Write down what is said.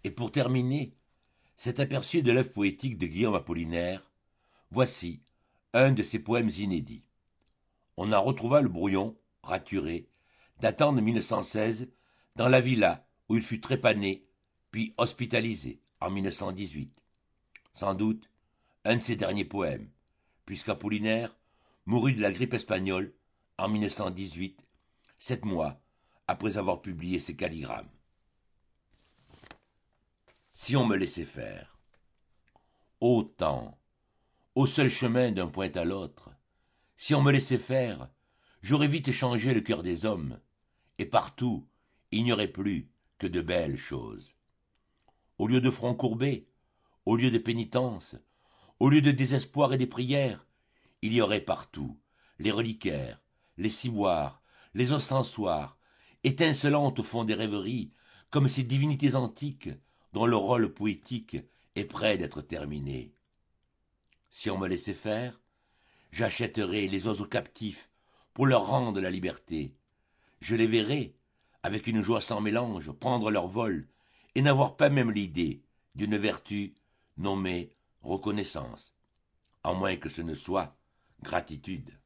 Et pour terminer cet aperçu de l'œuvre poétique de Guillaume Apollinaire, voici un de ses poèmes inédits. On en retrouva le brouillon, raturé, datant de 1916, dans la villa où il fut trépané, puis hospitalisé en 1918. Sans doute un de ses derniers poèmes, puisqu'Apollinaire mourut de la grippe espagnole en 1918, 7 mois après avoir publié ses calligrammes. Si on me laissait faire. Ô temps, ô seul chemin d'un point à l'autre, si on me laissait faire, j'aurais vite changé le cœur des hommes, et partout, il n'y aurait plus que de belles choses. Au lieu de front courbé, au lieu de pénitence, au lieu de désespoir et des prières, il y aurait partout les reliquaires, les ciboires, les ostensoirs, étincelantes au fond des rêveries, comme ces divinités antiques dont le rôle poétique est près d'être terminé. Si on me laissait faire, j'achèterais les oiseaux captifs pour leur rendre la liberté. Je les verrais, avec une joie sans mélange, prendre leur vol et n'avoir pas même l'idée d'une vertu nommée reconnaissance, à moins que ce ne soit gratitude.